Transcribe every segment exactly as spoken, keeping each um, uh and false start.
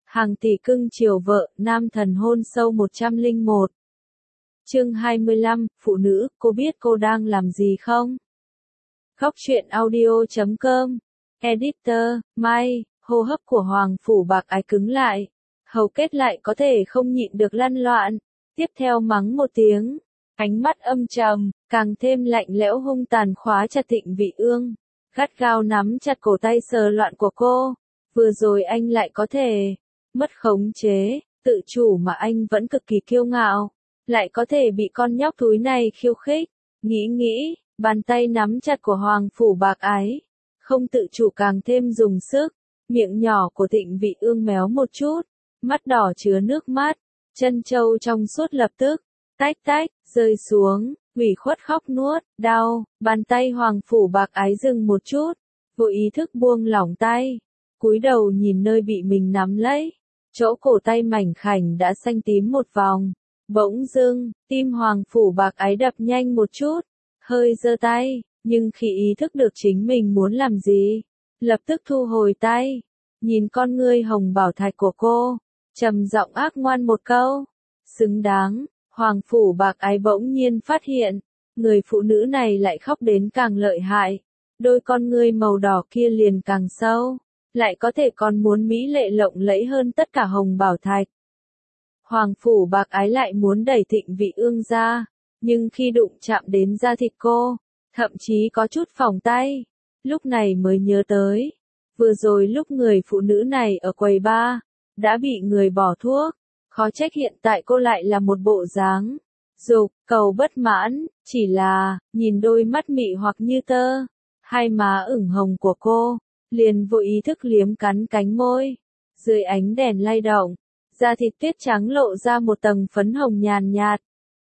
Hàng tỷ cưng chiều vợ, nam thần hôn sâu một trăm lẻ một. Chương hai mươi lăm, phụ nữ, cô biết cô đang làm gì không? Góc truyện audio chấm com. Editor, Mai, hô hấp của Hoàng Phủ Bạc Ái cứng lại. Hầu kết lại có thể không nhịn được lăn loạn. Tiếp theo mắng một tiếng. Ánh mắt âm trầm, càng thêm lạnh lẽo hung tàn khóa chặt Thịnh Vị Ương. Gắt gao nắm chặt cổ tay sờ loạn của cô. Vừa rồi anh lại có thể mất khống chế, tự chủ mà anh vẫn cực kỳ kiêu ngạo. Lại có thể bị con nhóc thúi này khiêu khích. Nghĩ nghĩ, bàn tay nắm chặt của Hoàng Phủ Bạc Ái. Không tự chủ càng thêm dùng sức. Miệng nhỏ của Thịnh Vị Ương méo một chút. Mắt đỏ chứa nước mắt. Chân châu trong suốt lập tức. Tách tách, rơi xuống. Ủy khuất khóc nuốt, đau. Bàn tay Hoàng Phủ Bạc Ái dừng một chút. Vô ý thức buông lỏng tay. Cúi đầu nhìn nơi bị mình nắm lấy. Chỗ cổ tay mảnh khảnh đã xanh tím một vòng. Bỗng dưng, tim Hoàng Phủ Bạc Ái đập nhanh một chút. Hơi giơ tay, nhưng khi ý thức được chính mình muốn làm gì, lập tức thu hồi tay. Nhìn con ngươi hồng bảo thạch của cô, trầm giọng ác ngoan một câu. Xứng đáng, Hoàng Phủ Bạc Ái bỗng nhiên phát hiện, người phụ nữ này lại khóc đến càng lợi hại. Đôi con ngươi màu đỏ kia liền càng sâu, lại có thể còn muốn mỹ lệ lộng lẫy hơn tất cả hồng bảo thạch. Hoàng Phủ Bạc Ái lại muốn đẩy Thịnh Vị Ương ra, nhưng khi đụng chạm đến da thịt cô, thậm chí có chút phỏng tay. Lúc này mới nhớ tới, vừa rồi lúc người phụ nữ này ở quầy bar, đã bị người bỏ thuốc, khó trách hiện tại cô lại là một bộ dáng dục cầu bất mãn, chỉ là, nhìn đôi mắt mị hoặc như tơ, hai má ửng hồng của cô, liền vô ý thức liếm cắn cánh môi. Dưới ánh đèn lay động, da thịt tuyết trắng lộ ra một tầng phấn hồng nhàn nhạt.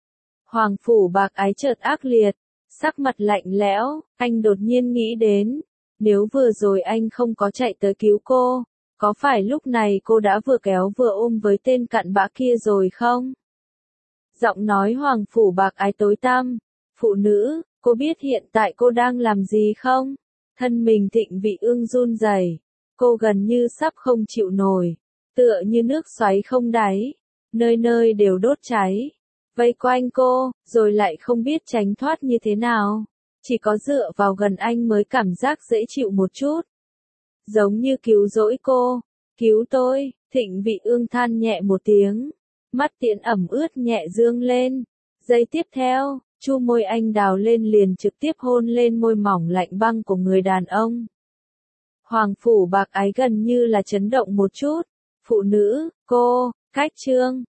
Hoàng Phủ Bạc Ái chợt ác liệt, sắc mặt lạnh lẽo, anh đột nhiên nghĩ đến, nếu vừa rồi anh không có chạy tới cứu cô, có phải lúc này cô đã vừa kéo vừa ôm với tên cặn bã kia rồi không? Giọng nói Hoàng Phủ Bạc Ái tối tăm, phụ nữ, cô biết hiện tại cô đang làm gì không? Thân mình Thịnh Vị Ương run rẩy, cô gần như sắp không chịu nổi, tựa như nước xoáy không đáy, nơi nơi đều đốt cháy, vây quanh cô, rồi lại không biết tránh thoát như thế nào, chỉ có dựa vào gần anh mới cảm giác dễ chịu một chút. Giống như cứu rỗi cô, cứu tôi, Thịnh Vị Ương than nhẹ một tiếng, mắt tiễn ẩm ướt nhẹ dương lên, giây tiếp theo, chu môi anh đào lên liền trực tiếp hôn lên môi mỏng lạnh băng của người đàn ông. Hoàng Phủ Bạc Ái gần như là chấn động một chút, phụ nữ, cô, cách trương,